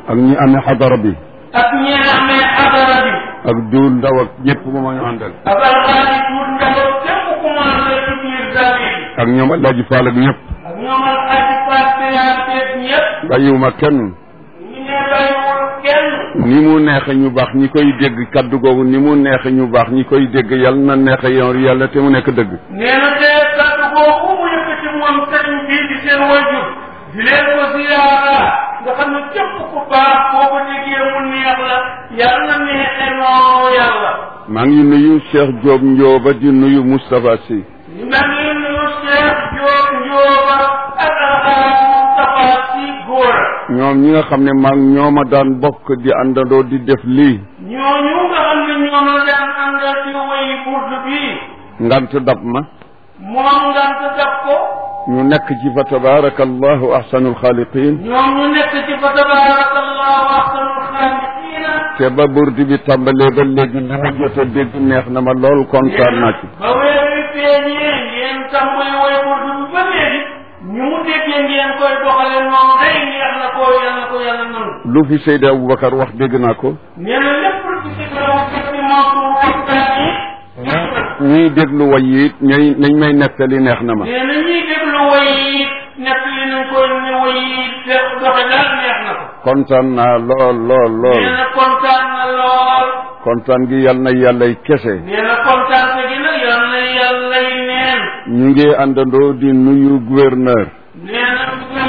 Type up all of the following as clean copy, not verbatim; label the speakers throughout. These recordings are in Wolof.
Speaker 1: ak ñi amee xadara bi
Speaker 2: ak ñi amee xadara bi
Speaker 1: ak duul ndaw ak ñëpp bu ma ñu àndal
Speaker 2: ak alxaaji duul ndaw képp ku ma àndal ci biir daara yi
Speaker 1: ak ñoom Alaaji Faal ak ñëpp
Speaker 2: ak ñoom alxaaji Faal ñëpp
Speaker 1: bàyyiwuma kenn
Speaker 2: ñu ne bàyyiwul kenn
Speaker 1: ni mu neexe ñu baax ñi koy dégg kaddu googu ni mu neexe ñu baax ñi koy dégg yal na neexe yoon yàlla te mu nekk dëgg
Speaker 2: nee na de kaddu googu mu yëkkati moom sëriñ bii di seen wajur di leen ko ziyaara nga xam ne képp ku baax boo ko déggee mu neex la yàlla na neexe noonu yàlla
Speaker 1: maa ngi nuyu Cheikh Diop Ndioba di nuyu Moustapha Sy
Speaker 2: maa ngi nuyu Cheikh Diop Ndioba ak alxaaji Moustapha Sy góor
Speaker 1: ñoom ñi nga xam ne maa ñoom a daan bokk di àndandoo di def lii
Speaker 2: ñooñu nga xam ne ñoom la daan àndal di woy burdu bii
Speaker 1: ngant dab ma
Speaker 2: moom ngant dab ko
Speaker 1: ñu nekk ci fa tabarakallahu ahsanul xaaliqin
Speaker 2: ñoom ñu nekk ci fa tabarakallahu ahsanul xaaliqina
Speaker 1: te ba burdi bi tàmbalee ba léegi li ma jot a dégg neex na ma lool kontaan naa ci
Speaker 2: ba weer wi feeñee ngeen tàmbali woy burdu bi ba léegi ñu mu déggee ngeen koy doxale noonu day neex na ko yàlla nangu
Speaker 1: lu fi Seydi Aboubacar wax dégg naa ko
Speaker 2: nee na lépp lu ci sikkaraw fekk Mansour waxtaan yi
Speaker 1: ñuy déglu way yi it ñooy nañ may nettali neex na ma
Speaker 2: nee na ñuy déglu way yi nekk li nañ ko ne way yi doxe daal neex na ko
Speaker 1: kontaan naa lool
Speaker 2: nee na kontaan na lool
Speaker 1: kontaan gi yal na yàllay kese
Speaker 2: nee na kontaan gi nag yal na yàllay neen
Speaker 1: ñu ngi àndandoo di nuyu gouverneur
Speaker 2: nee na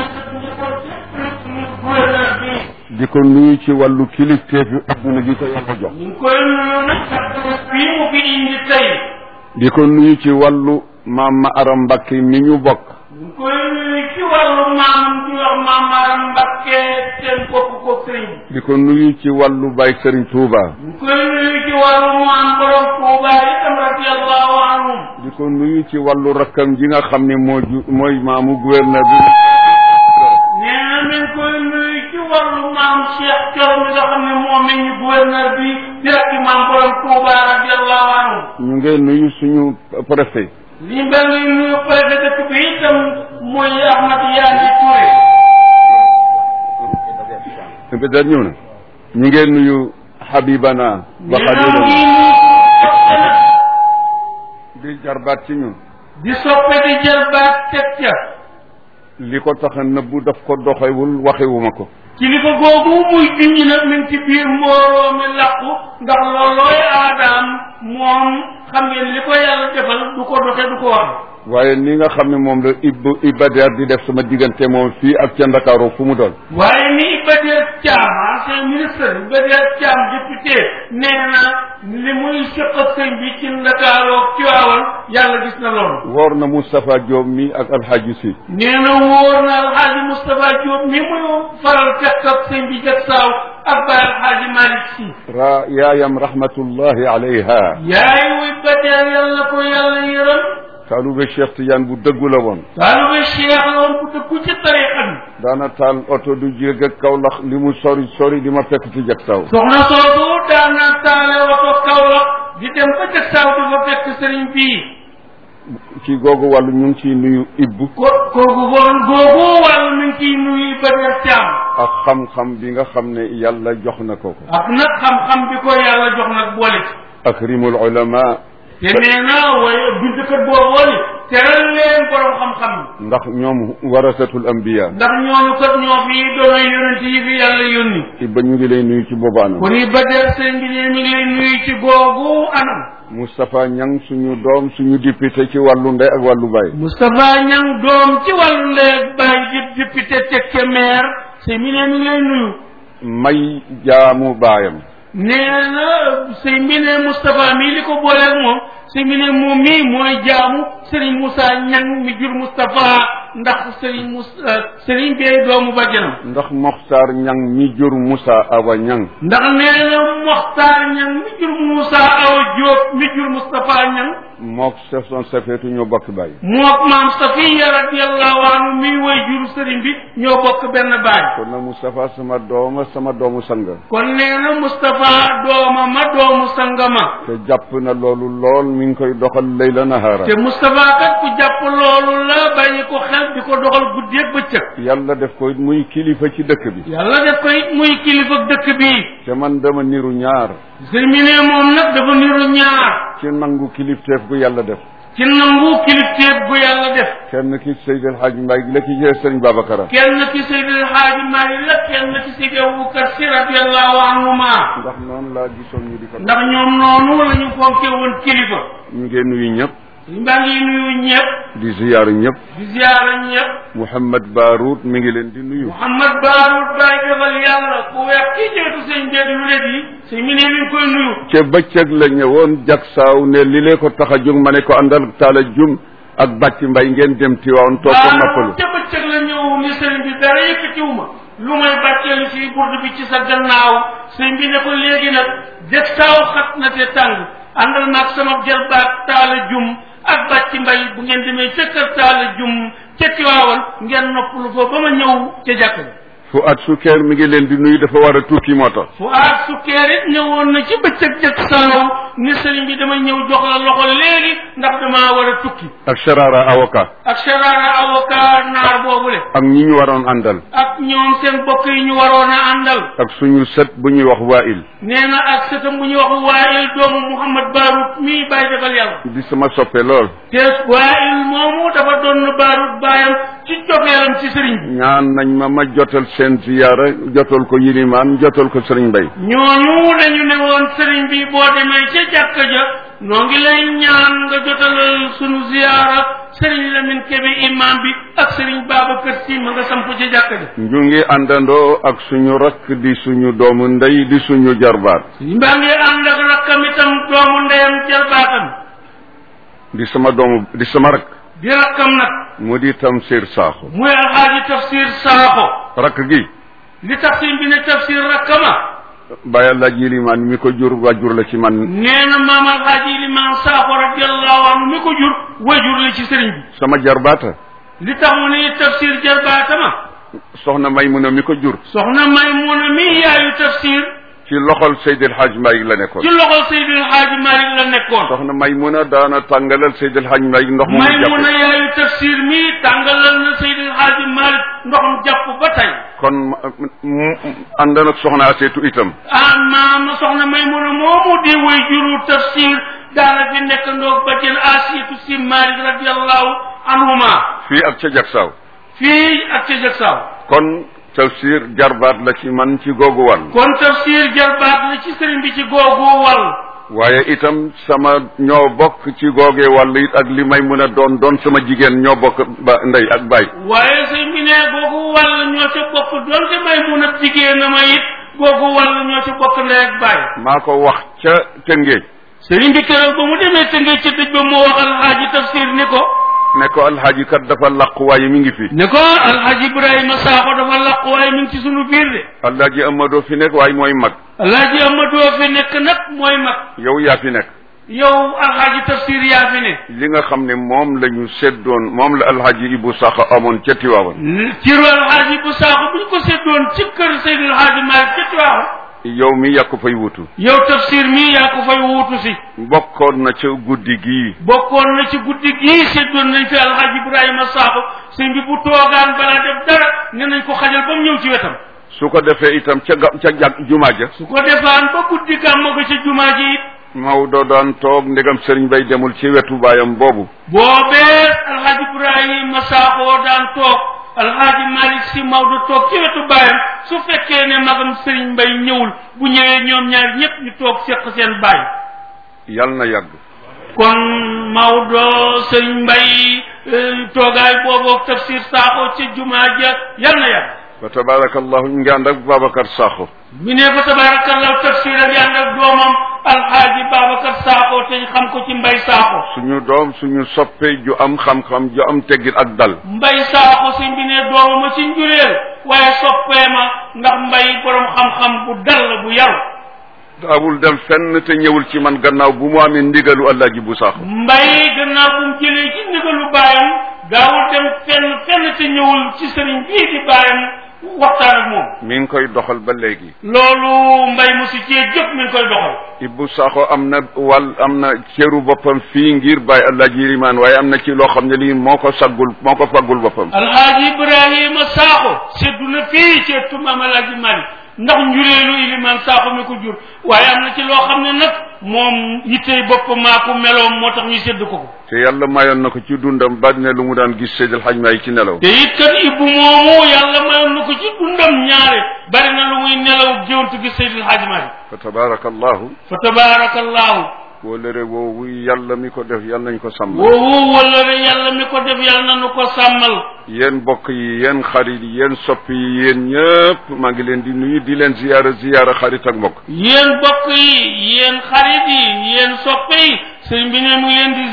Speaker 2: gouverneur bi
Speaker 1: di ko nuyu ci wàllu kilifteefu adduna gi ko yàlla jox
Speaker 2: ñu ngi koy nuyu nag fii mu fi indi tey
Speaker 1: di ko nuyu ci wàllu maam ma aram Mbakke mi ñu bokk
Speaker 2: ñu ngi koy nuyu ci wàllu maam di wax maam Maram Mbakke seen bokk ko sëriñ
Speaker 1: di ko nuyu ci wàllu Baye Serigne Touba
Speaker 2: ñu ngi koy nuyu ci wàllu maam borom Touba itam radiyallahu anhum
Speaker 1: di ko nuyu ci wàllu rakkam ji nga xam ne mooy maamu gouverneur bi
Speaker 2: nee na mi ngi koy nuyu ci wàllu maam Cheikh Thioro mi nga xam ne moo meññ gouverneur bi direct maam borom Touba radiyallahu anhu
Speaker 1: ñu ngi nuyu suñu préfet
Speaker 2: li nga nuyu préfet dëkk bi itam mooy Ahmad Yaani Touré
Speaker 1: peut-être ñëw na ñu ngi nuyu Habibana ba Habibana di jarbaat ci ñun
Speaker 2: di soppe di jarbaat teg ca
Speaker 1: li ko tax a nëbbu daf ko doxewul waxewuma ko
Speaker 2: kilifa googu muy junj nag mi ngi ci biir mbooloo mi làqu ndax loolooy aadaam moom xam ngeen li ko yàlla defal du ko doxe du ko wax
Speaker 1: waaye ni nga xam ne moom la Iba Der di def sama diggante moom fii ak ca Ndakaaru fu mu doon
Speaker 2: waaye ni Iba Der Thiam ancien ministre Iba Der Thiam député nee na li muy sëq ak sëñ bi ci Ndakaaru ak Tiwaawan yàlla gis na loolu
Speaker 1: woor na Moustapha Diop mi ak Alhaji Si
Speaker 2: nee na wóor na Alhaji Moustapha Diop mi muy faral fekk ak sëñ bi jag saaw ak Baye Alhaji Malick Si
Speaker 1: yaayam rahmatullahi alayha
Speaker 2: yaay wu Iba Der yàlla ko yàlla yërëm
Speaker 1: taalube Cheikh Tidiane bu dëggu la woon
Speaker 2: taalube Cheikh la woon bu dëggu ci tariqa bi
Speaker 1: daana taal oto du jég ak Kaolack li mu sori di ma fekk ci jag saw
Speaker 2: soxna soosu daana taale oto Kaolack di dem ba jag saw di fa fekk sëriñ bii
Speaker 1: ci googu wàllu ñu ngi ciy nuyu ibbu
Speaker 2: googu wàllu ñu ngi ciy nuyu Iba Der Thiam
Speaker 1: ak xam-xam bi nga xam ne yàlla jox na ko
Speaker 2: ak nag xam-xam bi ko yàlla jox nag boole ci
Speaker 1: akrimul ulama
Speaker 2: te nee na waaye bindkat boobu ni teral leen borom xam-xam yi
Speaker 1: ndax ñoom warasatul anbiya
Speaker 2: ndax ñooñu kat ñoo fi doon yonent yi fi yàlla yónni
Speaker 1: Iba ñu ngi lay nuyu ci boobu anam
Speaker 2: kon Iba Der sëñ bi ne mi ngi lay nuyu ci googu anam
Speaker 1: Moustapha Niang suñu doom suñu député ci wàllu ndey ak wàllu baay
Speaker 2: Moustapha Niang doom ci wàllu ndey ak baay di député teg ca maire sëñ bi ne mi ngi lay nuyu
Speaker 1: may jaamu baayam
Speaker 2: nee na sëñ bi ne Moustapha mii li ko booleeg moom sëñ bi ne moom mii mooy jaamu Serigne Moussa Niang mi jur Moustapha ndax Serigne bee doomu bàjjanam
Speaker 1: ndax Mokhtar Niang mi jur Moussa Awa Niang
Speaker 2: ndax nee na Mokhtar Niang mi jur Moussa Awa Diop mi jur Moustapha Niang
Speaker 1: mook son safeetu ñoo bokk baay
Speaker 2: mook maam Safiya radiyallahu anhu mi way jur Serigne bi ñoo bokk benn baay
Speaker 1: kon nag Moustapha sama doomu sanga
Speaker 2: kon nee na Moustapha dooma ma doomu sanga ma
Speaker 1: te jàpp na loolu lool mi mi ngi koy doxal layla nahaara
Speaker 2: te Moustapha kat ku jàpp loolu la bàyyi ko xel di ko doxal guddi ak bëccëg
Speaker 1: yàlla def ko muy kilifa ci dëkk bi
Speaker 2: yàlla def ko it muy kilifa dëkk bi
Speaker 1: te man dama niru ñaar
Speaker 2: sëñ bi ne moom nag dafa niru ñaar
Speaker 1: ci nangu kilifteef gu yàlla def
Speaker 2: ci nangu kilifteef gu yàlla def
Speaker 1: kenn ki Seydi El Hadji Mbaye la ki jee Sëriñ Babacar
Speaker 2: kenn ki Seydi El Hadji Malick la kenn ki Seydi Aboubacar Si radiyallahu anhuma
Speaker 1: ndax noonu laa gisoon ñu di ko
Speaker 2: ndax ñoom noonu la ñu fonke woon kilifa
Speaker 1: ñu ngeen nuyu ñëpp
Speaker 2: mbaa ngi nuyu ñëpp
Speaker 1: di ziyaara ñëpp
Speaker 2: di ziyaara ñëpp
Speaker 1: Mouhamad Barout mi ngi leen di nuyu
Speaker 2: Mouhamad Barout Baye defal yàlla ku weex kii jëwetu sëñ Mbedd lu leen yi sëñ mi ne mi ngi koy nuyu
Speaker 1: ca bëccëg la ñëwoon jak saaw ne li lee ko tax a jóg ma ne ko àndal taala jum ak bàcc mbay ngeen dem Tiwaawan toog ko noppalu
Speaker 2: ca bëccëg la ñëw ni sëriñ bi dara yëkkatiwuma lu may bàcceelu si burdu bi ci sa gannaaw sëñ bi ne ko léegi nag jak saaw xat na te tàng àndal naag sama jarbaat taala jum ak bàcc mbay bu ngeen demee ca kër taala jum ca Tiwaawan ngeen noppalu fa ba ma ñëw ca jàkk bi
Speaker 1: Fuad Sukkeer mi ngi leen di nuyu dafa war a tukki moo tax
Speaker 2: Fuad Sukkeer it ñëwoon na ci bëccëg jak saaw ni sëriñ bi damay ñëw jox la loxo léegi ndax damaa war a tukki
Speaker 1: ak Sharara avocat
Speaker 2: ak Sharara avocat naar boobule
Speaker 1: ak ñi ñu waroon àndal
Speaker 2: ak ñoom seen bokk yi ñu waroon a àndal
Speaker 1: ak suñu sët bu ñuy wax Wail
Speaker 2: nee na ak sëtam bu ñuy wax Wail doomu Mouhamad Barout mii bàyyi defal yàlla
Speaker 1: di sama soppe lool
Speaker 2: te Wail moomu dafa doon Barout baayam ci cofeelam ci sëriñ bi
Speaker 1: ñaan nañ ma jotal seen ziyaara jotal ko yilimaan jotal ko sëriñ Mbay
Speaker 2: ñooñu dañu ne woon sëriñ bi boo demee ca jàkka ja noo ngi lay ñaan nga jotalal sunu ziyaara sëriñ Lamine Kebe imam bi ak sëriñ Babacar Si ma nga samp ca jàkka ja
Speaker 1: ñu ngi àndandoo ak suñu rakk di suñu doomu ndey di suñu jarbaat
Speaker 2: sëriñ baa ngi ànd ak rakkam itam doomu ndeyam jarbaatam
Speaker 1: di sama rakk
Speaker 2: di rakkam nag
Speaker 1: mu di Tamsir Sakho
Speaker 2: muy alxaaji Tafsir Sakho
Speaker 1: rakk gi
Speaker 2: li tax sëriñ bi ne Tafsir rakkama
Speaker 1: bàyyi laaj yilimaan mi ko jur wajur la ci man
Speaker 2: nee na maam alxaaji Limaan Sakho radiyallahu anhu mi ko jur wajur la ci sëriñ bi
Speaker 1: sama jarbaata
Speaker 2: li tax mu ne Tafsir jarbaatama
Speaker 1: soxna Maymuna mi ko jur
Speaker 2: soxna Maymuna mi yaayu Tafsir
Speaker 1: ci loxol Seydi El Hadji Malick la nekkoon
Speaker 2: ci loxol Seydi El Hadji Malick la nekkoon
Speaker 1: soxna Maymuna daana tàngalal Seydi El Hadji Malick ndox mu jàpp
Speaker 2: Maymuna yaayu Tafsir mi tàngalal na Seydi El Hadji Malick ndoxum jàpp ba tey
Speaker 1: kon ànd nag soxna Aseetu itam
Speaker 2: maam soxna Maymuna moomu di way juru Tafsir daana fi nekk ndoog ba jën Asiyatu Si Malick radiyallahu anhuma
Speaker 1: fii ak ca Jaksaaw
Speaker 2: fii ak ca Jaksaaw
Speaker 1: kon Tafsir jarbaat la ci man ci googu wàll
Speaker 2: kon Tafsir jarbaat la ci sëriñ bi ci googu wàll
Speaker 1: waaye itam sama ñoo bokk ci googee wàll it ak li may mën a doon sama jigéen ñoo bokk ba ndey ak baay
Speaker 2: waaye sëriñ bi ne googu wàll ñoo ca bokk doon te may mun a jigéen a ma it googu wàll ñoo ca bokk ndey ak baay
Speaker 1: maa ko wax ca Tëngéej
Speaker 2: sëriñ bi keroog ba mu demee Tëngéej ca dëj ba moo wax alxaaji Tafsir ni ko
Speaker 1: ne ko alxaaji kat dafa làqu waaye mi ngi fi
Speaker 2: ne ko alxaaji Ibrahima Sakho dafa làqu waaye mi ngi ci sunu biir de
Speaker 1: alxaaji Amadou fi nekk waaye mooy mag
Speaker 2: alxaaji Amadou fi nekk nag mooy mag
Speaker 1: yow yaa fi nekk
Speaker 2: yow alxaaji Tafsir yaa fi ne
Speaker 1: li nga xam ne moom la ñu seddoon moom la alxaaji Ibu Sakho amoon ca Tiwaawan
Speaker 2: ciru alxaaji Ibu Sakho bu ñu ko seddoon ci kër Seydi alxaaji Malick ca Tiwaawan
Speaker 1: yow mi yaa ko fay wutu
Speaker 2: yow Tafsir mi yaa ko fay wuutu si
Speaker 1: bokkoon na ca guddi gii
Speaker 2: bokkoon na ci guddi gii seddoon nañ fi alxaaji Ibrahima Sakho sëñ bi bu toogaan balaa def dara ne nañ ko xajal ba mu ñëw ci wetam
Speaker 1: su ko defee itam ca jumaa ja
Speaker 2: su ko defaan ba guddi gàmmu ga ca jumaa ji it
Speaker 1: Maodo daan toog ndegam sëriñ Bay demul ci wetu baayam boobu
Speaker 2: boobee alxaaji Ibrahima Sakho daan toog alxaaji Malick Si Maodo toog ci wetu baayam su fekkee ne magam sëriñ Mbay ñëwul bu ñëwee ñoom ñaar ñëpp ñu toog seq seen baay
Speaker 1: yal na yàgg
Speaker 2: kon Maodo sëriñ Mbay toogaay booboog Tafsir Sakho ca jumaa ja yal na yàgg
Speaker 1: fa tabarakallahu ñu ngi ànd ak Babacar Sakho
Speaker 2: mi ne fa tabarakallahu Tafsir a ngi ànd ak doomam alxaaji Babacar Sakho te ñu xam ko ci Mbay Sakho
Speaker 1: suñu doom suñu soppe ju am xam-xam ju am teggin ak dal
Speaker 2: Mbay Sakho sëñ bi ne doomama ci njureel waaye soppee ma ndax Mbay borom xam-xam bu dal bu yaru
Speaker 1: daawul dem fenn te ñëwul ci man gannaaw bu mu amee ndigalu Alaaji Bu Sakho
Speaker 2: Mbay gannaaw bu mu jëlee ci ndigalu baayam daawul dem fenn te ñëwul ci sëriñ bii di baayam waxtaan ak moom.
Speaker 1: mi ngi koy doxal ba léegi.
Speaker 2: loolu mbay mu si cee jëpp mi ngi koy doxal.
Speaker 1: Ibou Sakho am na cëru boppam fii ngir bàyyi Alaaji Rimaan waaye am na ci loo xam ne lii moo ko faggul boppam.
Speaker 2: Alaaji Ibrahima Sakho seddu na fii ci ëttu Maam Alaaji Malick ndax njureelu Ilimaan Sakho mi ko jur waaye am na ci loo xam ne nag moom yittey boppam maa ko meloom moo tax ñu sedd ko.
Speaker 1: te yàlla mayoon na ko ci dundam ba ne lu mu daan gis Seydil Hadj Maalik ci nelaw.
Speaker 2: te it kat Ibou moomu yàlla mayoon na ko ci dundam ñaare bari na lu muy nelaw géwantu gis Seydil Hadj Maalik.
Speaker 1: fa tabaarakallahu.
Speaker 2: fa tabaarakallahu.
Speaker 1: wóllëre woowu yàlla mi ko def yàlla nañ ko sàmmal.
Speaker 2: woowu wóllëre yàlla mi ko def yàlla nañu ko sàmmal.
Speaker 1: yéen mbokk yi yéen xarit yi yéen soppi yi yéen ñëpp maa ngi leen di nuyu di leen ziyaara xarit ak mbokk.
Speaker 2: yéen mbokk yi yéen xarit yi yéen soppe yi sëñ bi ne mu ngi leen di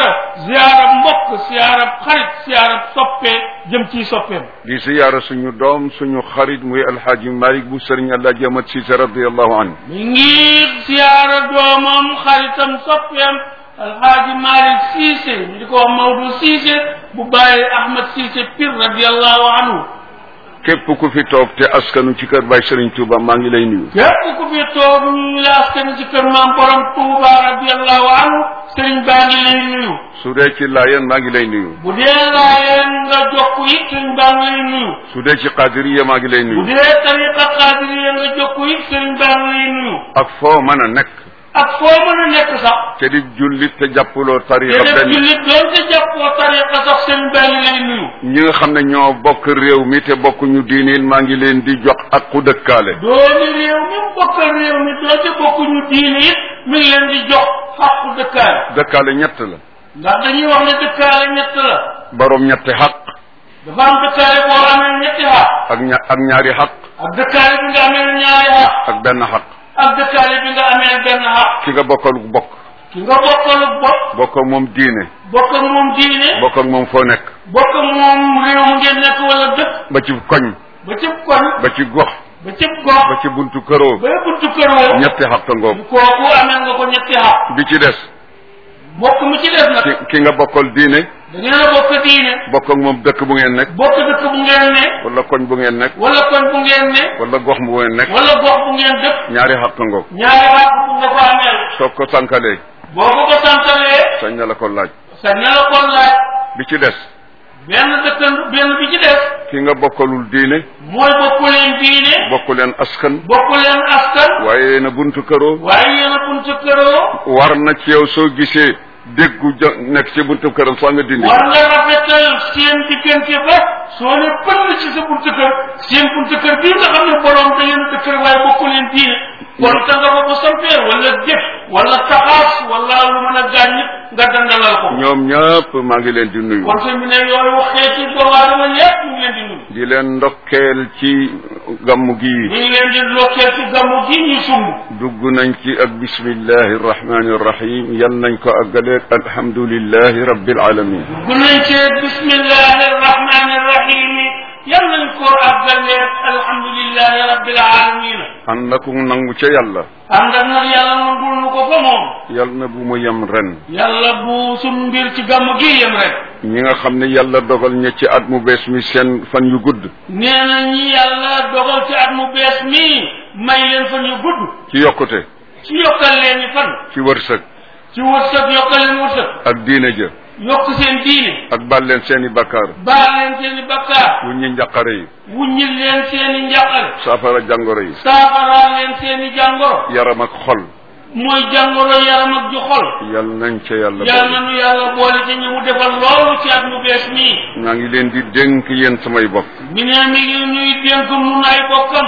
Speaker 2: ziyaara mbokk ziyaara xarit ziyaara soppe jëm ci soppeem. di
Speaker 1: ziyaara suñu doom suñu xarit muy alxaaji Malick bu sëriñ Alaaji Amat Siise radiyallahu anhu.
Speaker 2: mi ngi ziyaara doomam xaritam soppeem alxaaji Malick Siise ñu di ko wax Maodo Siise bu bàyyi Ahmad Siise Pire radiyallahu anhu.
Speaker 1: képp ku fi toog te askanu ci kër Baay Serigne Touba maa ngi lay nuyu.
Speaker 2: képp ku fi toog ñu la askanu ci kër maam borom Touba radiyallahu anhu Serigne baa ngi lay nuyu.
Speaker 1: su dee ci Laayeen maa ngi lay nuyu.
Speaker 2: bu dee Laayeen nga jokku it Serigne baa ngi lay nuyu.
Speaker 1: su dee ci Qaadiriya maa ngi lay nuyu.
Speaker 2: bu dee tariqa Qaadiriya nga jokku it Serigne baa ngi lay nuyu.
Speaker 1: ak foo mën a nekk.
Speaker 2: ak foo mën a nekk sax.
Speaker 1: te di jullit te jàppuloo tariqa benn.
Speaker 2: te di jullit doon te jàppoo tariqa sax seen benn lay nuyu.
Speaker 1: ñi nga xam ne ñoo bokk réew mi te bokkuñu diiniin maa ngi leen di jox ak ku dëkkaale.
Speaker 2: doomi réew mi bokk réew mi doon te bokkuñu diini it mi ngi leen di jox xaq ku dëkkaale.
Speaker 1: dëkkaale ñett la.
Speaker 2: ndax dañuy wax ne dëkkaale ñett la.
Speaker 1: borom ñetti xaq.
Speaker 2: dafa am dëkkaale boo amee ñetti xaq.
Speaker 1: ak ñaari xaq.
Speaker 2: ak dëkkaale bi nga amee ñaari xaq.
Speaker 1: ak benn xaq.
Speaker 2: ak dëkkaale bi nga amee benn xaq.
Speaker 1: ki nga bokkalu bokk.
Speaker 2: ki nga bokkalu bokk.
Speaker 1: bokk ak moom diine.
Speaker 2: bokk ak moom diine.
Speaker 1: bokk ak moom foo nekk.
Speaker 2: bokk ak moom réew mu ngeen nekk wala dëkk.
Speaker 1: ba ci koñ.
Speaker 2: ba ci koñ.
Speaker 1: ba ci gox.
Speaker 2: ba ci gox.
Speaker 1: ba ci buntu këroo.
Speaker 2: ba buntu këroo.
Speaker 1: ñetti xaq ngoog.
Speaker 2: kooku amee nga ko ñetti xaq.
Speaker 1: bi ci des.
Speaker 2: bokk mu ci des nag.
Speaker 1: ki nga bokkal diine.
Speaker 2: da ngeen a bokk diine.
Speaker 1: bokk ak moom dëkk bu ngeen nekk.
Speaker 2: bokk dëkk bu ngeen ne.
Speaker 1: wala koñ bu ngeen nekk.
Speaker 2: wala koñ bu ngeen ne.
Speaker 1: wala gox bu ngeen nekk.
Speaker 2: wala gox bu ngeen dëkk.
Speaker 1: ñaari xaq ngoog.
Speaker 2: ñaari xaq bu nga ko ameel.
Speaker 1: soo ko sànkalee.
Speaker 2: boo ko sànkalee.
Speaker 1: sañ na la ko laaj.
Speaker 2: sañ na la ko laaj.
Speaker 1: bi ci des.
Speaker 2: benn bi ci des.
Speaker 1: ki nga bokkalul diine.
Speaker 2: mooy bokku leen diine.
Speaker 1: bokku leen askan.
Speaker 2: bokku leen askan.
Speaker 1: waaye yéen a buntu këroo.
Speaker 2: waaye yéen a buntu këroo.
Speaker 1: war na ci yow soo gisee déggu nekk ci buntu këram foo nga dindi.
Speaker 2: war nga rafetal seen diggante ba soo ne pël ci sa buntu kër seen buntu kër bii nga xam ne borom da leen dëkk waaye bokku leen diine. kon ta nga ko sampee wala jëf wala taxaas wala lu mën a gaañ nga dandalal ko.
Speaker 1: ñoom ñëpp maa ngi leen di nuyu.
Speaker 2: kon sëñ bi ne yooyu xeeti doomu aadama yëpp ñu ngi leen di nuyu.
Speaker 1: di leen ndokkeel ci gàmmu gi.
Speaker 2: ñu ngi leen di ndokkeel ci gàmmu gi ñu sumb.
Speaker 1: dugg nañ ci ak bismillahi rahmani rahim yal nañ ko àggaleeg alhamdulillahi rabbil alamin.
Speaker 2: dugg nañ ci bismillahi rahmani rahim yal nañ ko àggaleeg alhamdulillahi rabbil alamin.
Speaker 1: ànd ak nangu ca yàlla.
Speaker 2: ànd ak nag yàlla nangul nu ko fa moom.
Speaker 1: yal na bu mu yem ren.
Speaker 2: yàlla bu suñ mbir ci gàmmu gi yem rek.
Speaker 1: ñi nga xam ne yàlla dogal ña ci at mu bees mi seen fan yu gudd.
Speaker 2: nee na ñi yàlla dogal ci at mu bees mi may leen fan yu gudd.
Speaker 1: ci yokkute.
Speaker 2: ci yokkal leen ni fan.
Speaker 1: ci wërsëg.
Speaker 2: ci wërsëg yokkal leen wërsëg.
Speaker 1: ak diine ja.
Speaker 2: yokk seen diine.
Speaker 1: ak baal leen seen i bakkaar.
Speaker 2: baal leen seen i bakkaar.
Speaker 1: wuññi njàqare yi.
Speaker 2: wuññil leen seen i njàqare.
Speaker 1: saafara jàngoro yi.
Speaker 2: saafara leen seen i jàngoro.
Speaker 1: yaram ak xol.
Speaker 2: mooy jàngoro yaram ak ju xol.
Speaker 1: yal nañ ca yàlla.
Speaker 2: yal nañu yàlla boole ci ñu mu defal loolu ci at mu bees mii.
Speaker 1: maa ngi leen di dénk yéen samay bokk.
Speaker 2: mi ne mi ngi ñuy dénk nun ay bokkam.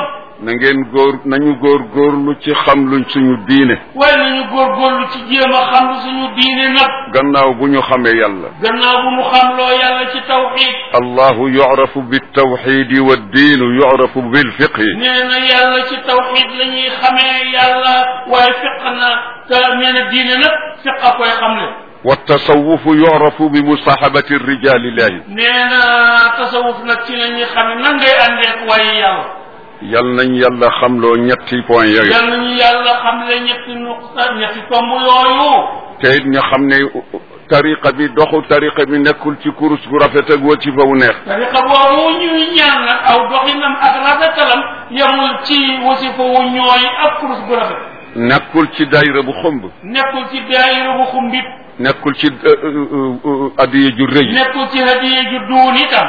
Speaker 1: nañu góorgóorlu ci xam luñ suñu diine.
Speaker 2: waaye nañu góorgóorlu ci jéem a xam lu suñu diine nag.
Speaker 1: gannaaw bu ñu xamee yàlla.
Speaker 2: gannaaw bu mu xam loo yàlla ci tawxid.
Speaker 1: allahu yu'rafu bitawxidi wa diinu yu'rafu bilfiqhi.
Speaker 2: nee na yàlla ci tawxid la ñuy xamee yàlla waaye fiq na te nee na diine nag fiq a koy xamle.
Speaker 1: wa tasawufu yu'rafu bi musahabati rijalillahi.
Speaker 2: nee na tasawuf nag ci la ñuy xamee nan ngay àndeek waaye yàlla.
Speaker 1: yal nañ yàlla xamloo ñetti point yooyu.
Speaker 2: yal nañu yàlla xamle ñetti nuqta ñetti tomb yooyu.
Speaker 1: te it ñu xam ne tariqa bi doxu tariqa bi nekkul ci kurus gu rafet ak wasifa wu neex.
Speaker 2: tariqa boobu ñuy ñaan nag aw doxinam ak rafetalam yemul ci wasifa wu ñooy ak kurus gu rafet.
Speaker 1: nekkul ci daayira bu xumb.
Speaker 2: nekkul ci daayira bu xumbit.
Speaker 1: nekkul ci hadiya ju rëy.
Speaker 2: nekkul ci hadiya ju duun itam.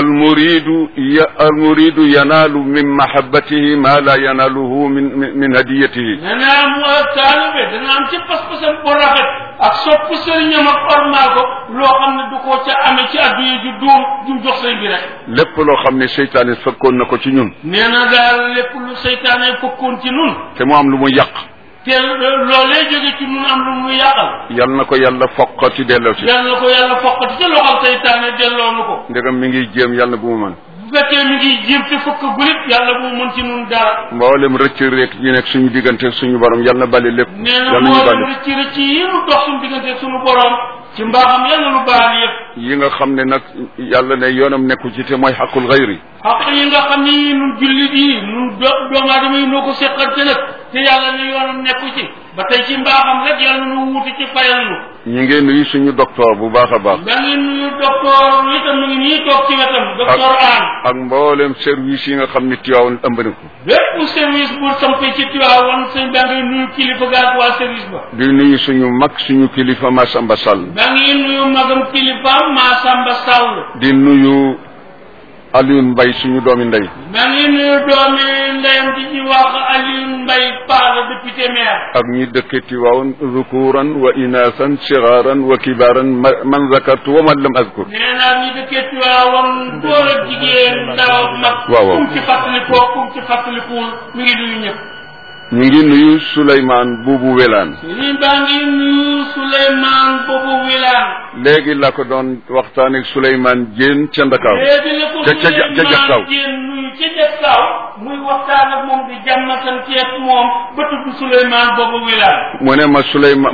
Speaker 1: المريد ينال من محبته ما لا يناله من هديته.
Speaker 2: dana am taalibe dana am ci pas-pasam bu rafet ak sopp sëriñam ak ormaa ko loo xam ne du ko ca amee ci addiya ju duum ju jox sëriñ bi rek.
Speaker 1: lépp loo xam ne seytaane fekkoon na ko ci ñun.
Speaker 2: nee na daal lépp lu seytaane fekkoon ci ñun.
Speaker 1: te mu am lu mu yàq.
Speaker 2: te loolee jóge ci ñun am lu mu yàqal.
Speaker 1: yal na ko yàlla foqati delloo si.
Speaker 2: yal na ko yàlla foqati ca loxol seytaane delloo nu ko.
Speaker 1: ndegam mi ngi jéem yàlla bu mu mën.
Speaker 2: bu fekkee mi ngi jéem te fukk gulit yàlla bu mu mën ci ñun dara.
Speaker 1: mboolem rëcc rek ñu nekk suñu diggante suñu borom yal na bale lépp.
Speaker 2: nee na mboolem rëcc yi nu dox suñu diggante suñu borom ci mbaaxam yàlla lu baal yëpp.
Speaker 1: yi nga xam ne nag yàlla ne yoonam nekku ci te mooy xaqul xayri.
Speaker 2: xaq yi nga xam ne ñun jullit yi ñun doomu aadama yi noo ko seqante nag te yàlla ne yoonam nekku ci ba tey ci mbaaxam rek yàlla nu wuute ci fayal nu.
Speaker 1: ñu ngi nuyu suñu docteur bu baax a baax.
Speaker 2: da ngeen nuyu docteur itam mi ngi nii toog ci wetam. docteur Anne.
Speaker 1: ak mboolem service yi nga xam ne Tiwaawan ëmb na ko.
Speaker 2: bépp service bu sampee ci Tiwaawan sëñ baa ngi nuyu kilifa gaak waa service ba.
Speaker 1: di nuyu suñu mag suñu kilifa Massamba Sall.
Speaker 2: da ngi nuyu magam kilifaam Massamba Sall.
Speaker 1: di nuyu Alioune Mbaye suñu doomi ndey.
Speaker 2: maa ngi nuyu doomi ndeyam di ci wax Alioune Mbaye Paar député maire.
Speaker 1: ak ñi dëkk Tiwaawan zukuran wa inaasan sigaaran wa kibaaran man zakartu wa man lam azkur.
Speaker 2: nee naa ñi dëkk Tiwaawan góor ak jigéen ndaw ak mag.
Speaker 1: waaw
Speaker 2: kum ci fàttalikoo kum ci fàttalikuwul mi ngi nuyu ñëpp.
Speaker 1: ñu ngi nuyu Souleymane Boubou Wilane.
Speaker 2: sëriñ baa ngi nuyu Souleymane Boubou Wilane.
Speaker 1: léegi la ko doon waxtaan ak Souleymane Diène ca Ndakaaru.
Speaker 2: léegi la ko
Speaker 1: Souleymane
Speaker 2: Diène nuyu ca Jaksaaw muy waxtaan ak moom di jàmmatanteeg moom ba tudd Souleymane Boubou Wilane.
Speaker 1: mu ne ma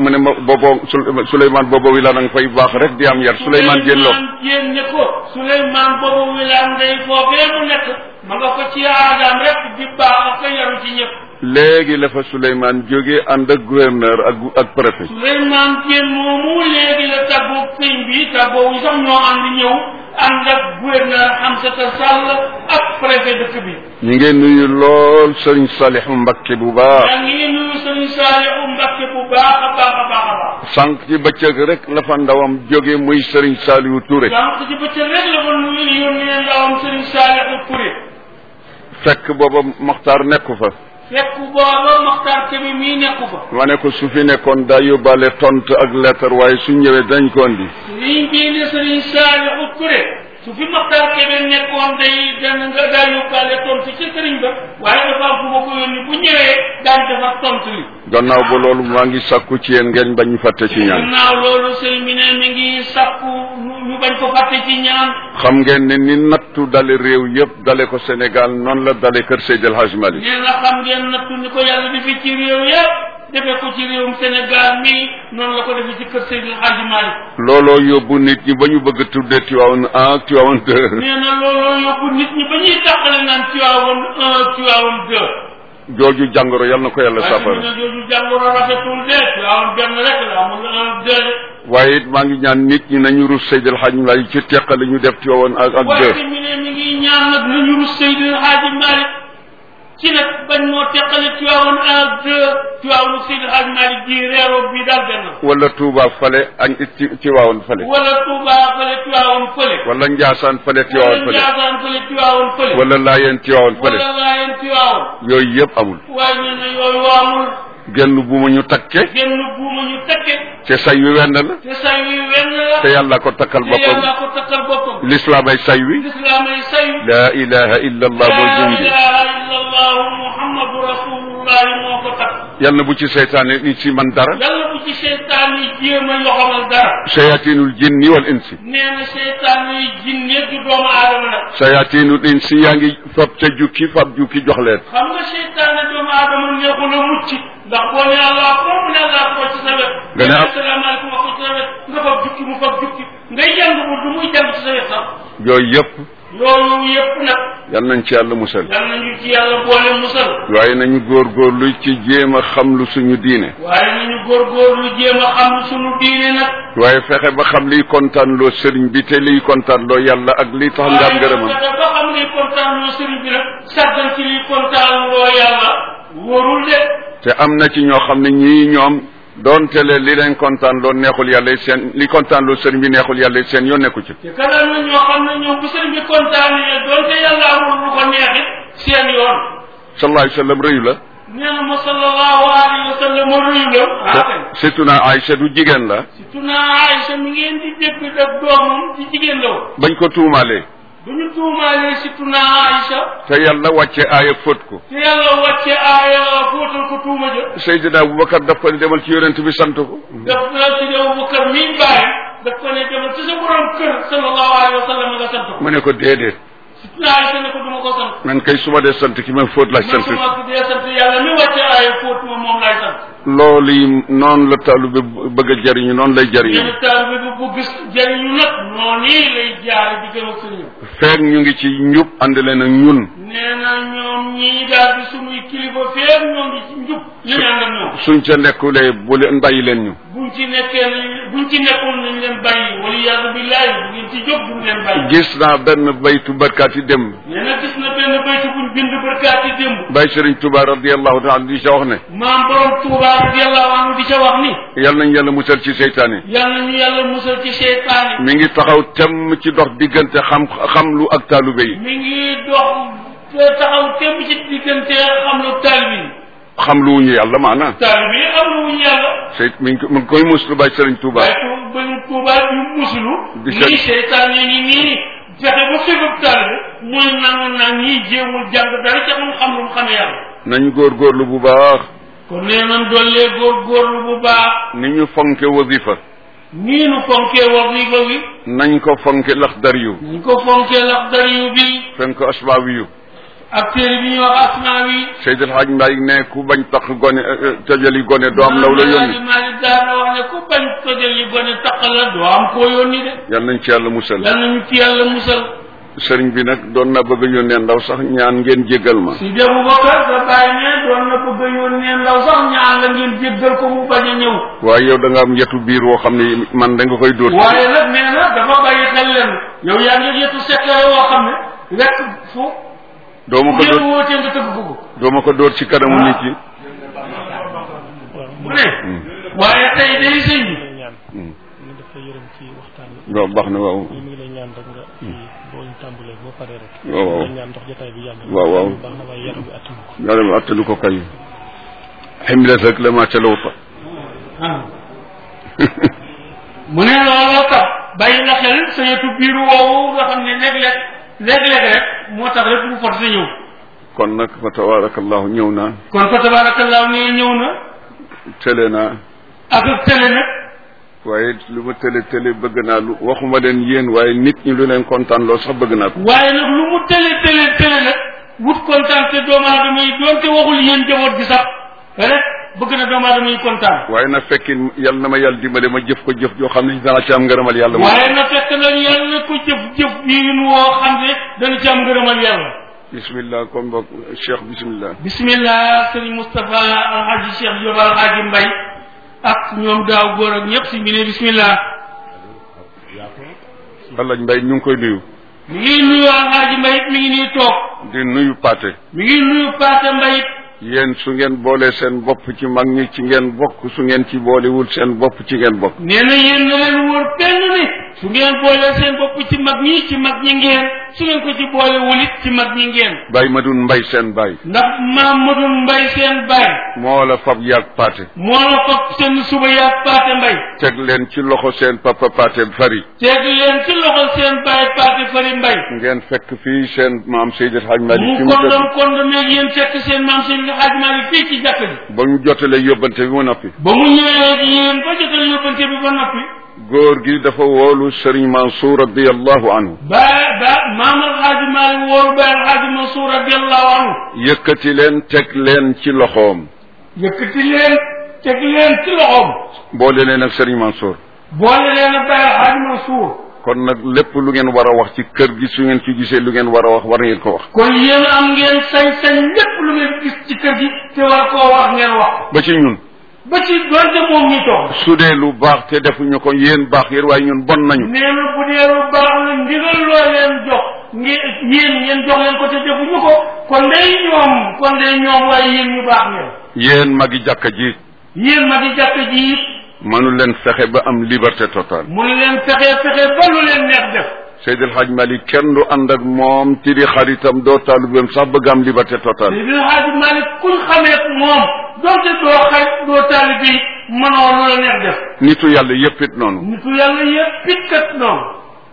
Speaker 1: Souleymane Boubou Wilane a nga fay baax rek di am yar Souleymane Diène loo.
Speaker 2: Diène ne ko Souleymane Boubou Wilane day foofee mu nekk ma nga ko ci aadam rek di baax ak yaru ci ñëpp.
Speaker 1: léegi la fa Souleymane jógee ànd ak gouverneur ak préfet.
Speaker 2: Souleymane Diène moomu léegi la tàggoog sëñ bi tàggoowu sax ñoo ànd ñëw ànd ak gouverneur Amsata Sall ak préfet dëkk bi.
Speaker 1: ñu ngi nuyu lool Serigne Saliou Mbacké bu baax.
Speaker 2: yaa ngi nuyu Serigne Saliou Mbacké bu baax a baax a baax a baax.
Speaker 1: sànq ci bëccëg rek la fa ndawam jóge muy Serigne Saliou Touré.
Speaker 2: sànq ci bëccëg rek la fa nuyu yónnee ndawam Serigne Saliou Touré.
Speaker 1: fekk booba Mokhtar nekku fa.
Speaker 2: fekk booba Mokhtar Kébé mii nekku fa.
Speaker 1: ma ne ko su fi nekkoon daa yóbbaale tontu ak lettre waaye su ñëwee dañ ko andi.
Speaker 2: liñ bii ne Serigne Saliou Touré su fi Mokhtar Kébé nekkoon daa yóbbaale tontu ci Serigne ba waaye dafa am fu ma ko yónni bu ñëwee daan defar tontu li.
Speaker 1: gannaaw ba loolu maa ngi sakku ci yéen ngeen bañ ñu fàtte ci ñaan.
Speaker 2: gannaaw loolu sëñ bi ne mi ngi sakku ñu bañ ko fàtte ci ñaan.
Speaker 1: xam ngeen ne ni nattu dale réew yëpp dale ko Sénégal noonu la dale kër Seydi El Hadji Malick.
Speaker 2: nee na xam ngeen nattu ni ko yàlla defee ci réew yëpp defee ko ci réewum Sénégal mii noonu la ko defee ci kër Seydi El Hadji Malick.
Speaker 1: looloo yóbbu nit ñi ba ñu bëgg a tuddee Tivaouane 1 Tivaouane 2.
Speaker 2: nee na looloo yóbbu nit ñi ba ñuy tàqale naan Tivaouane 1 Tivaouane 2.
Speaker 1: jooju jàngoro yal na ko yàlla saafara.
Speaker 2: waaye jooju jàngoro rafetul de Tivaouane benn rek la amul 1 2.
Speaker 1: waaye it maa ngi ñaan nit ñi nañu rus Seydi El Hadji Malick ci teqale ñu def Tivaouane ak 2.
Speaker 2: waaye mi ne mi ngi ñaan nag nañu rus Seydi El Hadji Malick ci nag bañ moo teqale Tivaouane ak 2 Tivaouane Seydi El Hadji Malick ji reeroo bii daal benn.
Speaker 1: wala Touba fale ak Tivaouane fale.
Speaker 2: wala Touba fale Tivaouane fële.
Speaker 1: wala Ndiassane fale Tivaouane fële.
Speaker 2: wala Ndiassane fale Tivaouane fële.
Speaker 1: wala Layeen Tivaouane fële.
Speaker 2: wala Layeen Tivaouane.
Speaker 1: yooyu yëpp amul.
Speaker 2: waaye nee na yooyu amul.
Speaker 1: genn buuma ñu takke.
Speaker 2: genn buuma ñu takke.
Speaker 1: te say wi wenn la.
Speaker 2: te say wi wenn la.
Speaker 1: te yàlla ko takkal boppam.
Speaker 2: te yàlla ko takkal boppam.
Speaker 1: l'islam ay say wi.
Speaker 2: l'islam ay say wi.
Speaker 1: la ilaha illa allah mooy jëm gi.
Speaker 2: la ilaha illa allah muhammadu rasulullah moo ko takk.
Speaker 1: yal na bu ci seytaane ni ci man dara.
Speaker 2: yàlla bu ci seytaan yi jéem a yoxamal dara.
Speaker 1: shayatinul jinni wal insi.
Speaker 2: nee na seytaan yi jinne du doomu aadama la.
Speaker 1: shayatinul insi yaa ngi fab ca jukki fab jukki jox leen.
Speaker 2: xam nga seytaan doomu aadama neexul a mucc ndax boo nee Allah ko mu ne Allah ko ci sa wet.
Speaker 1: nga ne
Speaker 2: asalaamaaleykum wax ko ci sa wet nga fab jukki mu fab jukki ngay jàng bu du muy jàng ci sa wet sax.
Speaker 1: yooyu yëpp.
Speaker 2: loolu yëpp nag
Speaker 1: yal nañ ci yàlla musal
Speaker 2: yal nañu ci yàlla boole musal
Speaker 1: waaye nañu góorgóorlu ci jéem a xam lu suñu diine
Speaker 2: waaye nañu góorgóorlu jéem a xam sunu diine nag
Speaker 1: waaye fexe ba xam liy kontaan loo sëriñ bi te liy kontaan loo yàlla ak liy tax nga am ngërëmam
Speaker 2: waaye ba xam liy kontaan loo sëriñ bi nag sàggan ci liy kontaan loo yàlla wóorul de
Speaker 1: te am na ci ñoo xam ne ñii ñoom doonte le li leen kontaan loo neexul yàlla seen li kontaan loo sëriñ bi neexul yàlla seen yoon nekku ci
Speaker 2: te kanam na ñoo xam ne ñoom bu sëriñ bi kontaanee doonte yàlla amul lu ko neexit seen yoon
Speaker 1: sallallahu alayhi wa sallam rëyu la
Speaker 2: nee na ma sallallahu alayhi wa sallam rëyu la
Speaker 1: surtout na Aïcha du jigéen la
Speaker 2: surtout na Aïcha mi ngeen di dégg daf doomam ci jigéen la woon
Speaker 1: bañ ko tuumaalee
Speaker 2: bu ñu tuumaalee surtout na Aïcha
Speaker 1: te yàlla wàcce aaya fóot ko
Speaker 2: te yàlla wàcce aaya fóotal ko tuuma ja
Speaker 1: Seydina Aboubacar daf ko ne demal ci yonent bi sant ko
Speaker 2: daf na ci Aboubacar mi bàyyi daf ko ne demal ci sa borom kër sallallahu alayhi wa sallam nga sant ko
Speaker 1: mu ne ko déedéet
Speaker 2: surtout Aïcha ne ko duma ko sant
Speaker 1: man kay su ma dee sant ki ma fóot laaj sant
Speaker 2: man su ma dee sant yàlla mi wàcce aaya fóot moom laay sant
Speaker 1: loolu yi noonu la taalibe bëgg a jariñu noonu lay jariñu
Speaker 2: yéen taalibe bi bu gis jariñu nag noonu lay jaare di gëm ak sëriñ
Speaker 1: feeg ñu ngi ci njub ànd leen ak ñun
Speaker 2: nee na ñoom ñii daal di sunuy kilifa feeg ñoo ngi ci njub ñu ne ànd ak ñoom
Speaker 1: suñ ca nekkulee bu leen bàyyi leen ñu
Speaker 2: buñ ci nekkul nañ leen bàyyi wala yàlla billahi bu ngeen ci jóg duñ leen bàyyi
Speaker 1: gis naa benn baytu barkaati dem
Speaker 2: nee na gis na benn baytu buñ bind barkaati démb
Speaker 1: Baye Serigne Touba radiyallahu taala di ca wax ne
Speaker 2: maam borom Touba radiyallahu anhu di ca wax ni
Speaker 1: yal nañ yàlla musal ci seytaane
Speaker 2: yal nañu yàlla musal ci seytaane
Speaker 1: mi ngi taxaw temm ci dox diggante xam lu ak taalube yi
Speaker 2: mi ngi dox taxaw temm ci diggante xam lu taalibe yi
Speaker 1: xam lu wuñu yàlla maanaam
Speaker 2: taalibe yi xam lu wuñu yàlla
Speaker 1: seyt mi ngi koy muslu Baye Serigne Touba
Speaker 2: bañ Touba yu muslu nii seytaane yi nii fexe ba fegub taalibe mooy nangu naan ñii jéemul jàng dara ca mu xam lu mu xamee yàlla
Speaker 1: nañu góorgóorlu bu baax
Speaker 2: kon nee nañ dollee góorgóorlu bu baax
Speaker 1: ni ñu fonke wasifa
Speaker 2: nii nu fonkee wasifa wi
Speaker 1: nañ ko fonke laxdar yu
Speaker 2: nañ ko fonkee laxdar yu bi
Speaker 1: fonk asbaabi yu
Speaker 2: ak téere bi ñuy wax asmaa wi
Speaker 1: Seydil Hadj Mbaye ne ku bañ tax gone tojali gone doo am law la yónni
Speaker 2: Maalik daana wax ne ku bañ tojali gone taq la doo am koo yónni de
Speaker 1: yal nañ ci yàlla musal
Speaker 2: yal nañu ci yàlla musal
Speaker 1: sëriñ bi nag doon na bëgg a yónnee ndaw sax ñaan ngeen jéggal ma
Speaker 2: si Abu Bakar sa bàyyi ne doon na bëgg a yónnee ndaw sax ñaan la ngeen jéggal ko mu bañ a ñëw
Speaker 1: waaye yow da nga am yetu biir woo xam ne man da nga koy dóor
Speaker 2: waaye nag nee na dafa bàyyi xel leen yow yaa ngi yetu sekkare woo xam ne lekk fu
Speaker 1: doo ma ko dóor
Speaker 2: wootee nga tëgg ko
Speaker 1: doo ma ko dóor ci kanamu nit yi
Speaker 2: mu ne waaye tey day sëñ bi
Speaker 1: waaw baax na waaw waaw waaw waaw waaw yaram bi attanu ko kay ximlet rek la ma ca lawta
Speaker 2: mu ne looloo tax bàyyi na xel sa yetu biir woowu nga xam ne léeg-léeg rek moo tax rek bu forcé ñëw
Speaker 1: kon nag fa tabarakallahu ñëw naa
Speaker 2: kon fa tabarakallahu ne ñëw na
Speaker 1: télé naa
Speaker 2: ak télé nag
Speaker 1: waaye lu ma télé bëgg naa lu waxuma leen yéen waaye nit ñi lu leen kontaan lool sax bëgg naa ko
Speaker 2: waaye nag lu mu télé nag wut kontaan te doomu aadama yi doonte waxul yéen jaboot gi sax rek bëgg na doomu aadama yi kontaan
Speaker 1: waaye na fekki yàlla na ma yàlla dimbale ma jëf ko jëf joo xam ne dana ci am ngërëmal yàlla
Speaker 2: waaye na fekk nag yàlla ko jëf bii woo xam ne dana ci am ngërëmal yàlla
Speaker 1: bismillah kon bokk cheikh
Speaker 2: bismillah sëriñ Moustapha alhaji cheikh Diop alhaji Mbaye ak ñoom daaw góor ak ñëpp si bi ne bismillah
Speaker 1: alhaji Mbaye ñu ngi koy nuyu
Speaker 2: mi ngi nuyu alhaji Mbaye mi ngi nii toog
Speaker 1: di nuyu Paate
Speaker 2: mi ngi nuyu Paate Mbaye
Speaker 1: yéen su ngeen boolee seen bopp ci mag ñi ci ngeen bokk su ngeen ci boolewul seen bopp ci ngeen bokk
Speaker 2: nee na yéen na leen wóor penn ni su ngeen boolee seen bopp ci mag ñi ngeen su ngeen ko ci boolewul it ci mag ñi ngeen
Speaker 1: Baye Madoune Mbaye seen baay
Speaker 2: ndax maam Madoune Mbaye seen baay
Speaker 1: moo la fab yaag Paate
Speaker 2: moo la fab seen suba yaag Paate Mbaye
Speaker 1: teg leen ci loxo seen papa Paate Fari
Speaker 2: teg leen ci loxo seen baay Paate Fari Mbaye
Speaker 1: ngeen fekk fii seen maam Seydi Hadj Malick
Speaker 2: mu kondom yéen fekk seen maam Seydi Hadj Malick fii ci jàkk ji
Speaker 1: ba ñu jotalee yóbbante bi ba noppi
Speaker 2: ba mu ñëwee yéen ba jotalee yóbbante bi ba noppi
Speaker 1: góor gi dafa woolu Serigne Mansour radiyallahu anhu
Speaker 2: maam alxaaji Malick wóoru ba alxaaji Mansour radiyallahu anhu
Speaker 1: yëkkati leen teg leen ci loxoom
Speaker 2: yëkkati leen teg leen ci loxoom
Speaker 1: boole leen ak Serigne Mansour
Speaker 2: boole leen ak Baye alxaaji Mansour
Speaker 1: kon nag lépp lu ngeen war a wax ci kër gi su ngeen ci gisee lu ngeen war a wax war ngeen ko wax.
Speaker 2: kon yéen am ngeen sañ-sañ lépp lu ngeen gis ci kër gi te war koo wax ngeen wax.
Speaker 1: ba ci ñun.
Speaker 2: ba ci doonte moom ñi toog.
Speaker 1: su dee lu baax te defuñu ko yéen baax yéen waaye ñun bon nañu.
Speaker 2: nee na bu dee lu baax la ndigal loo leen jox ngeen jox leen ko te defuñu ko kon day ñoom waaye yéen ñu baax ngeen.
Speaker 1: yéen magi jàkka ji.
Speaker 2: yéen magi jàkka ji.
Speaker 1: mënu leen fexe ba am liberté totale.
Speaker 2: mënu leen fexe ba lu leen neex def.
Speaker 1: Seydil Hadj Malick kenn du ànd ak moom ci di xaritam doo taalibeem sax bëgg am liberté totale.
Speaker 2: Seydil Hadj Malick kuñ xamee ak moom doonte doo xarit doo taalibe mënoo lu la neex def.
Speaker 1: nitu yàlla yëpp it noonu.
Speaker 2: nitu yàlla yëpp it kat noonu.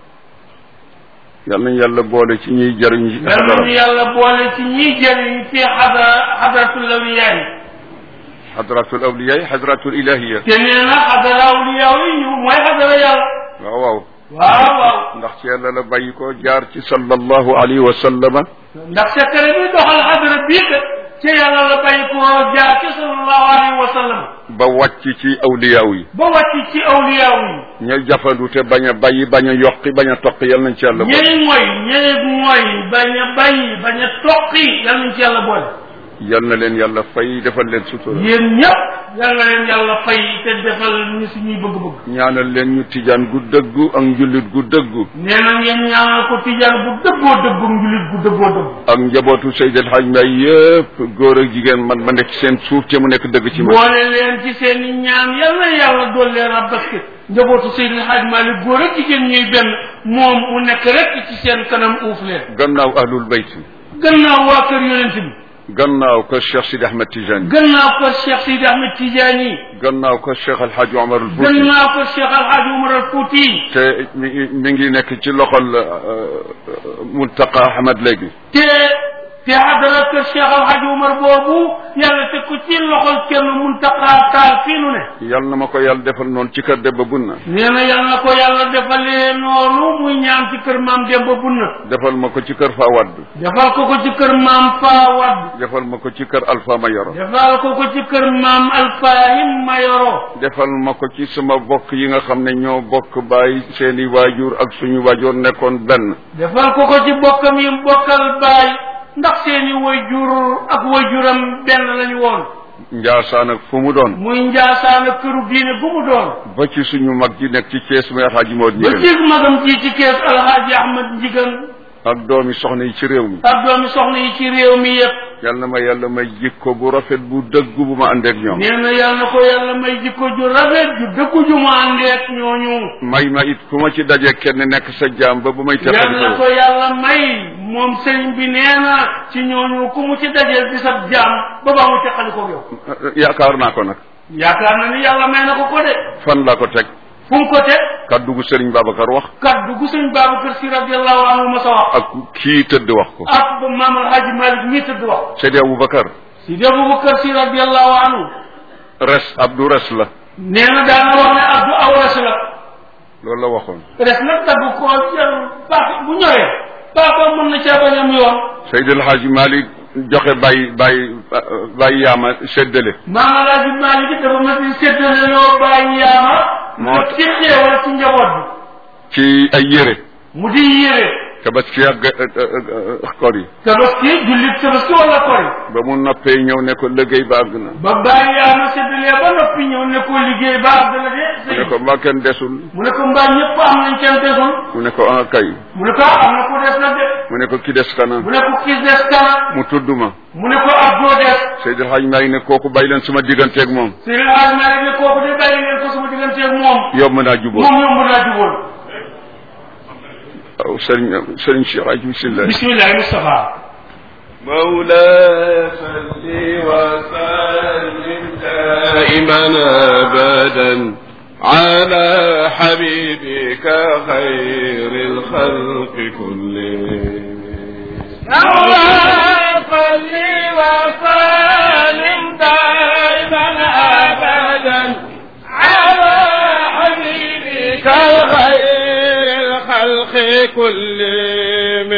Speaker 1: yal nañu yàlla boole ci ñiy jëriñ.
Speaker 2: yal nañu yàlla boole ci ñiy jëriñ ci xadratul awliyaa yi.
Speaker 1: xadratul awliyaa yi xadratul ilahiya.
Speaker 2: te nee na xadara awliyaa yi ñu mooy xadara yàlla.
Speaker 1: waaw.
Speaker 2: waaw.
Speaker 1: ndax ci yàlla la bàyyi ko jaar ci sallallahu alayhi wa sallama.
Speaker 2: ndax secret bi doxal xadara bii kat ci yàlla la bàyyi ko jaar ci sallallahu alayhi wa sallam.
Speaker 1: ba wàcc ci awliyaaw yi.
Speaker 2: ba wàcc ci awliyaaw yi.
Speaker 1: ña jafandu te bañ a bàyyi bañ a yokki bañ a toqi yal nañ ci yàlla boole.
Speaker 2: ñeneen bañ a bàyyi bañ a toqi yal nañ ci yàlla boole.
Speaker 1: yal na leen yàlla fay defal leen sutura.
Speaker 2: yéen ñëpp yal na leen yàlla fay te defal ñu suñuy bëgg-bëgg.
Speaker 1: ñaanal leen ñu tijaan gu dëggu ak njullit gu dëggu.
Speaker 2: nee na ngeen ñaanal ko tijaan bu dëggoo dëggu njullit gu dëggoo dëggu.
Speaker 1: ak njabootu Seydil Hadj Mbaye yëpp góor ak jigéen man ma nekk seen suuf te mu nekk dëgg ci man.
Speaker 2: boole leen ci seen i ñaan yal na yàlla dool leen rabbaske njabootu Seydil Hadj Malick góor ak jigéen ñuy benn moom mu nekk rek ci seen kanam uuf leen.
Speaker 1: gannaaw ahlul bayt.
Speaker 2: gannaaw waa kër yonent bi.
Speaker 1: gannaaw ko Cheikh Sidi Ahmed Tidiane.
Speaker 2: gannaaw ko Cheikh Sidi Ahmed Tidiane.
Speaker 1: gannaaw ko Cheikh El Hadj Omar al Fouti.
Speaker 2: gannaaw ko Cheikh El Hadj Omar al Fouti.
Speaker 1: te mi ngi nekk ci loxol Muntaqa Ahmed léegi.
Speaker 2: te hadara ko Cheikh El Hadj Omar boobu yàlla teg ko ci loxol kenn Muntaqa taal fii nu ne.
Speaker 1: yal na ma ko yàlla defal noonu ci kër Demba Bunna.
Speaker 2: nee na yal na ko yàlla defalee noonu muy ñaan ci kër maam Demba Bunna.
Speaker 1: defal ma ko ci kër Fawad.
Speaker 2: defal ko ci kër maam Fawad.
Speaker 1: defal ma ko ci kër Alpha Mayoro.
Speaker 2: defal ko ci kër maam Alfahim Mayoro.
Speaker 1: defal ma ko ci sama bokk yi nga xam ne ñoo bokk baay seeni waajur ak suñu waajur nekkoon benn.
Speaker 2: defal ko ci bokkam yi bokkal baay ndax seeni waajur ak waajuram benn lañu woon.
Speaker 1: Njaasaan ak fu mu doon.
Speaker 2: muy Njaasaan ak këru diine bu mu doon.
Speaker 1: ba ci suñu mag ji nekk ci Cees muy Alxaaji Mood Njigéen.
Speaker 2: ba ci magam ji ci Cees Alxaaji Ahmad Njigéen.
Speaker 1: ak doomi soxna yi ci réew mi.
Speaker 2: ak doomi soxna yi ci réew mi yëpp.
Speaker 1: yal na ma yàlla may jikko bu rafet bu dëggu bu ma àndeek ñoom.
Speaker 2: nee na yal na ko yàlla may jikko ju rafet ju dëggu ju ma àndeek ñooñu.
Speaker 1: may ma it ku ma ci dajee kenn nekk sa jaam ba bu may.
Speaker 2: yal na ko yàlla may moom sëriñ bi nee na ci ñooñu ku mu ci dajee di sa jaam ba ba mu teqali ko yow.
Speaker 1: yaakaar naa ko nag.
Speaker 2: yaakaar na ni yàlla may na ko de.
Speaker 1: fan laa ko teg.
Speaker 2: fu mu ko teg.
Speaker 1: kaddu gu Serigne Babacar wax.
Speaker 2: kaddu gu Serigne Babacar si radiyallahu anhu ma sa wax.
Speaker 1: ak kii tëdd wax ko.
Speaker 2: ak maam Alhaji Malick mii tëdd wax.
Speaker 1: Seydi Aboubacar.
Speaker 2: Seydi Aboubacar si radiyallahu anhu.
Speaker 1: res Abdou res la.
Speaker 2: nee na daana wax ne Abdou aw res la.
Speaker 1: loolu la waxoon.
Speaker 2: res nag tagg ko baax bu ñëwee. baax ba mën na caa bañ am yoon.
Speaker 1: Seydi El Hadji Malick joxe bàyyi yaama séddale.
Speaker 2: maam Alhaji Malick dafa ma di séddale loo bàyyi yaama. moo ci xeewal ci njaboot bi.
Speaker 1: ci ay yére.
Speaker 2: mu di yére.
Speaker 1: tabaski ak kor yi.
Speaker 2: tabaski jullit tabaski wala kor yi.
Speaker 1: ba mu noppee ñëw ne ko liggéey ba àgg na.
Speaker 2: ba bàyyi yaama séddalee ba noppi ñëw ne ko liggéey ba àgg na de.
Speaker 1: mu ne ko mbaa kenn desul.
Speaker 2: mu ne ko mbaa ñëpp am nañ kenn desul.
Speaker 1: mu ne ko ah kay.
Speaker 2: mu ne ko am na ku des na de.
Speaker 1: mu ne ko ki des kana.
Speaker 2: mu ne ko ki des kana.
Speaker 1: mu tudd ma.
Speaker 2: mu ne ko ak doo des.
Speaker 1: Seydil Hadj Malick ne kooku bàyyi leen sama digganteeg moom.
Speaker 2: Seydil Hadj Malick ne kooku de bàyyi leen ko sama digganteeg moom.
Speaker 1: yomb naa jubóol
Speaker 2: moom yomb naa jubóol.
Speaker 1: waaw Serigne Cheikh Hadj bisimilah.
Speaker 2: bisimilah Moustapha.
Speaker 3: مولاي صل وسلم دائما ابدا على حبيبك خير الخلق كلهم. مولاي صل وسلم دائما ابدا على حبيبك خير الخلق كلهم.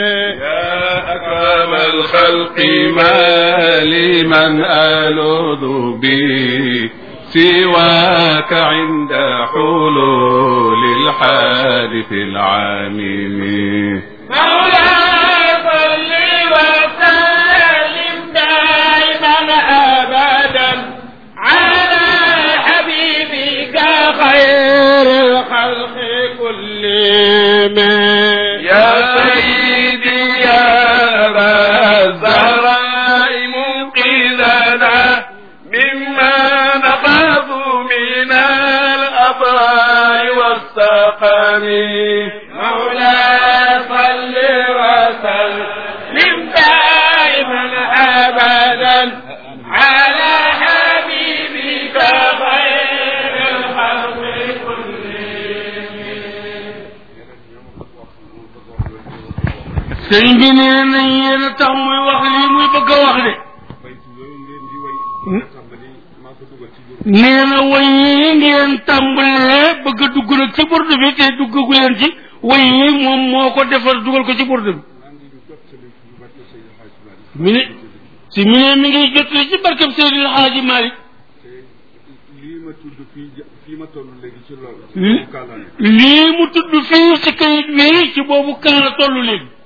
Speaker 3: أكرم الخلق ما لمن ألوذ به سواك عند حلول الحادث العامم مولاي صل وسلم دائما ابدا على حبيبك خير الخلق كلهم يا سيدي يا أبا الزهراء منقذنا مما نخاف من الأضرار والسقم مولاي صل وسلم دائما أبدا على حبيبك خير الخلق sëriñ bi nee na yéen a tax muy wax lii muy bëgg a wax de nee na way yi ngeen tàmbalee bëgg a dugg nag ci burdu bi te duggagu leen ci way yi moom moo ko defar dugal ko ci burdu bi mi ne si mi ne mi ngi jottali ci barkeb Seydil Haaji Malick lii mu tudd fii ci kayit wi ci boobu kan la toll léegi